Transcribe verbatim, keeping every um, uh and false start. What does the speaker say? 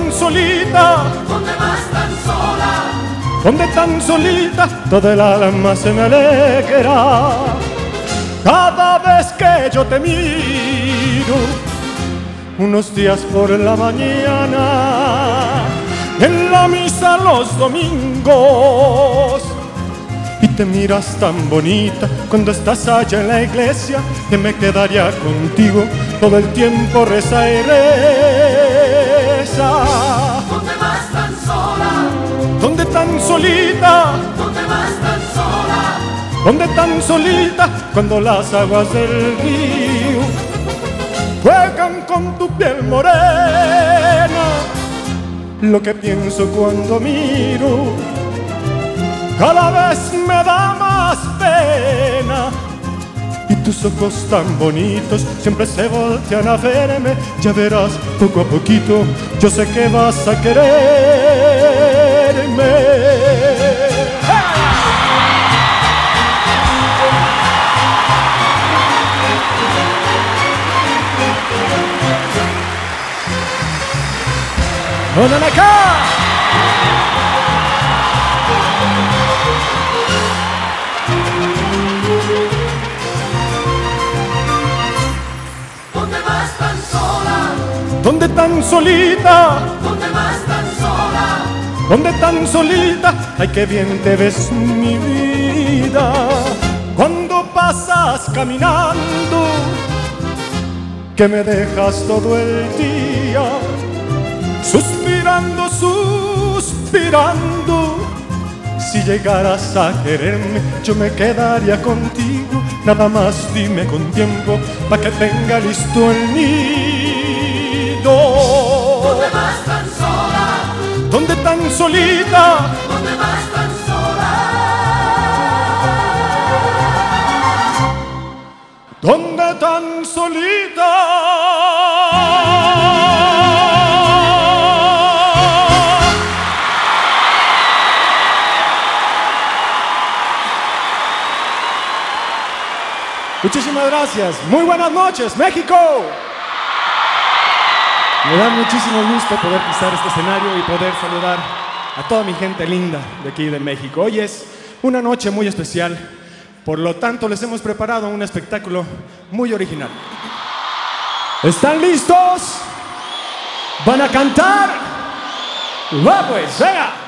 tan solita? ¿Dónde vas tan sola? ¿Dónde tan solita? Todo el alma se me alegra cada vez que yo te miro. Unos días por la mañana, en la misa los domingos, y te miras tan bonita cuando estás allá en la iglesia, que me quedaría contigo todo el tiempo. Reza y reza. ¿Dónde vas tan sola? ¿Dónde tan solita? ¿Dónde vas tan sola? ¿Dónde tan solita? Cuando las aguas del río juegan con tu piel morena. Lo que pienso cuando miro cada vez me da más pena. Y tus ojos tan bonitos siempre se voltean a verme. Ya verás, poco a poquito, yo sé que vas a quererme. ¡Hola acá! ¿Dónde vas tan sola? ¿Dónde tan solita? ¿Dónde vas tan sola? ¿Dónde tan solita? Ay, qué bien te ves, mi vida, cuando pasas caminando, que me dejas todo el día suspirando, suspirando. Si llegaras a quererme, yo me quedaría contigo. Nada más dime con tiempo, pa' que tenga listo el nido. ¿Dónde vas tan sola? ¿Dónde tan solita? ¿Dónde vas tan sola? ¿Dónde tan solita? Muchísimas gracias. Muy buenas noches, México. Me da muchísimo gusto poder pisar este escenario y poder saludar a toda mi gente linda de aquí de México. Hoy es una noche muy especial, por lo tanto les hemos preparado un espectáculo muy original. ¿Están listos? ¿Van a cantar? ¡Va pues, venga!